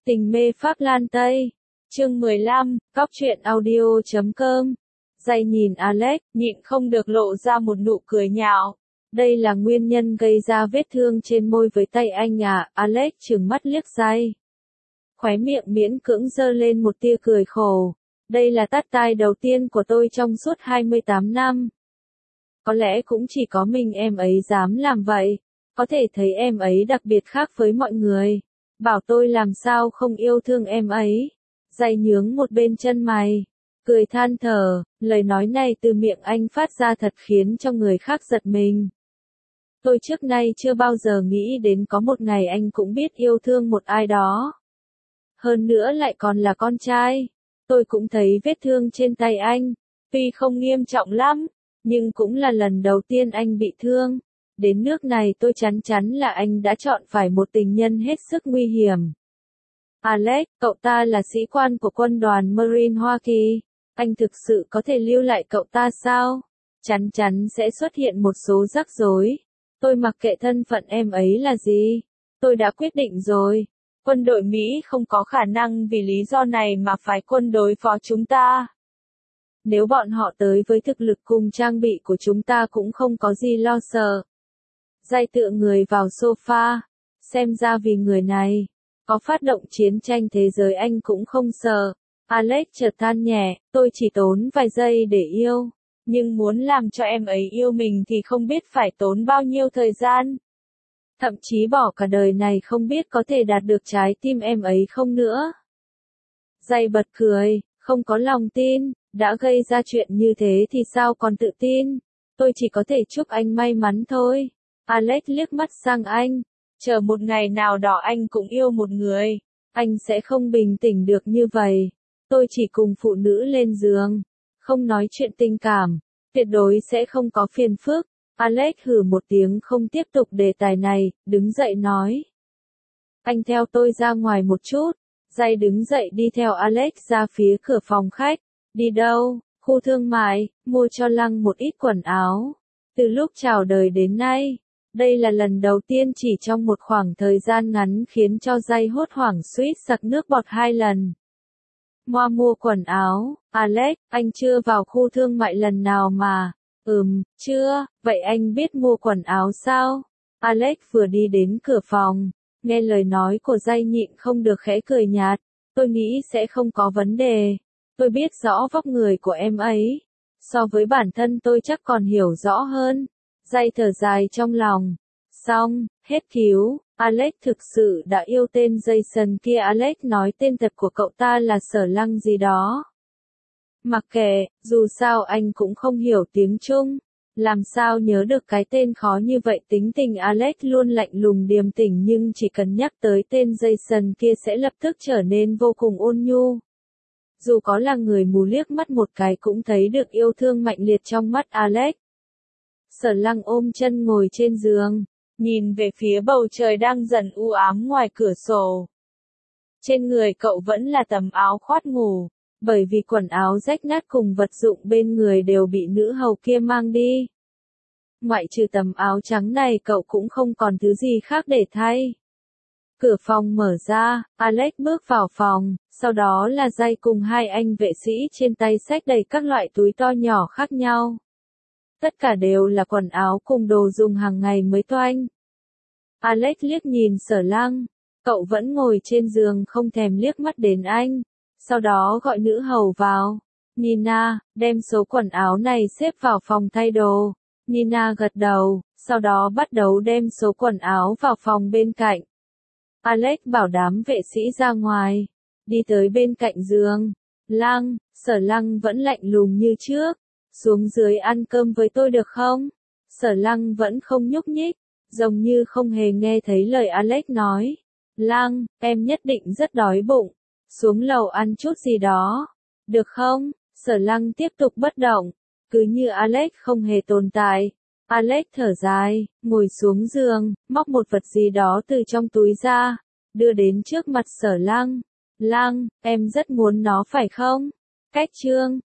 Tình mê Pháp Lan Tây. Chương 15, Góc truyện audio.com. Dây nhìn Alex, nhịn không được lộ ra một nụ cười nhạo. Đây là nguyên nhân gây ra vết thương trên môi với tay anh à? Alex trừng mắt liếc Dây. Khóe miệng miễn cưỡng giơ lên một tia cười khổ. Đây là tát tai đầu tiên của tôi trong suốt 28 năm. Có lẽ cũng chỉ có mình em ấy dám làm vậy. Có thể thấy em ấy đặc biệt khác với mọi người. Bảo tôi làm sao không yêu thương em ấy. Dây nhướng một bên chân mày. Cười than thở, lời nói này từ miệng anh phát ra thật khiến cho người khác giật mình. Tôi trước nay chưa bao giờ nghĩ đến có một ngày anh cũng biết yêu thương một ai đó. Hơn nữa lại còn là con trai. Tôi cũng thấy vết thương trên tay anh. Tuy không nghiêm trọng lắm, nhưng cũng là lần đầu tiên anh bị thương. Đến nước này tôi chắn chắn là anh đã chọn phải một tình nhân hết sức nguy hiểm. Alex, cậu ta là sĩ quan của quân đoàn Marine Hoa Kỳ. Anh thực sự có thể lưu lại cậu ta sao? Chắn chắn sẽ xuất hiện một số rắc rối. Tôi mặc kệ thân phận em ấy là gì. Tôi đã quyết định rồi. Quân đội Mỹ không có khả năng vì lý do này mà phải quân đối phó chúng ta. Nếu bọn họ tới với thực lực cùng trang bị của chúng ta cũng không có gì lo sợ. Dây tựa người vào sofa. Xem ra vì người này, có phát động chiến tranh thế giới anh cũng không sợ. Alex chợt than nhẹ, tôi chỉ tốn vài giây để yêu. Nhưng muốn làm cho em ấy yêu mình thì không biết phải tốn bao nhiêu thời gian. Thậm chí bỏ cả đời này không biết có thể đạt được trái tim em ấy không nữa. Dây bật cười, không có lòng tin, đã gây ra chuyện như thế thì sao còn tự tin. Tôi chỉ có thể chúc anh may mắn thôi. Alex liếc mắt sang anh. Chờ một ngày nào đó anh cũng yêu một người. Anh sẽ không bình tĩnh được như vậy. Tôi chỉ cùng phụ nữ lên giường. Không nói chuyện tình cảm. Tuyệt đối sẽ không có phiền phức. Alex hừ một tiếng không tiếp tục đề tài này, đứng dậy nói. Anh theo tôi ra ngoài một chút. Dây đứng dậy đi theo Alex ra phía cửa phòng khách. Đi đâu? Khu thương mại, mua cho Lăng một ít quần áo. Từ lúc chào đời đến nay, đây là lần đầu tiên chỉ trong một khoảng thời gian ngắn khiến cho Dây hốt hoảng suýt sặc nước bọt 2 lần. Mua quần áo, Alex, anh chưa vào khu thương mại lần nào mà. Chưa, vậy anh biết mua quần áo sao? Alex vừa đi đến cửa phòng, nghe lời nói của Dây nhịn không được khẽ cười nhạt. Tôi nghĩ sẽ không có vấn đề. Tôi biết rõ vóc người của em ấy. So với bản thân tôi chắc còn hiểu rõ hơn. Dây thở dài trong lòng. Xong, hết cứu. Alex thực sự đã yêu tên Jason kia. Alex nói tên thật của cậu ta là Sở Lăng gì đó. Mặc kệ, dù sao anh cũng không hiểu tiếng Trung. Làm sao nhớ được cái tên khó như vậy. Tính tình Alex luôn lạnh lùng điềm tĩnh nhưng chỉ cần nhắc tới tên Jason kia sẽ lập tức trở nên vô cùng ôn nhu. Dù có là người mù liếc mắt một cái cũng thấy được yêu thương mạnh liệt trong mắt Alex. Sở Lăng ôm chân ngồi trên giường, nhìn về phía bầu trời đang dần u ám ngoài cửa sổ. Trên người cậu vẫn là tấm áo khoác ngủ, bởi vì quần áo rách nát cùng vật dụng bên người đều bị nữ hầu kia mang đi. Ngoại trừ tấm áo trắng này cậu cũng không còn thứ gì khác để thay. Cửa phòng mở ra, Alex bước vào phòng, sau đó là Dây cùng hai anh vệ sĩ trên tay xách đầy các loại túi to nhỏ khác nhau. Tất cả đều là quần áo cùng đồ dùng hàng ngày mới toanh. Alex liếc nhìn Sở Lăng, cậu vẫn ngồi trên giường không thèm liếc mắt đến anh, sau đó gọi nữ hầu vào. Nina, đem số quần áo này xếp vào phòng thay đồ. Nina gật đầu, sau đó bắt đầu đem số quần áo vào phòng bên cạnh. Alex bảo đám vệ sĩ ra ngoài, đi tới bên cạnh giường. Lăng, Sở Lăng vẫn lạnh lùng như trước. Xuống dưới ăn cơm với tôi được không? Sở Lăng vẫn không nhúc nhích, giống như không hề nghe thấy lời Alex nói. Lăng, em nhất định rất đói bụng. Xuống lầu ăn chút gì đó. Được không? Sở Lăng tiếp tục bất động, cứ như Alex không hề tồn tại. Alex thở dài, ngồi xuống giường, móc một vật gì đó từ trong túi ra, đưa đến trước mặt Sở Lăng. Lăng, em rất muốn nó phải không? Cách chương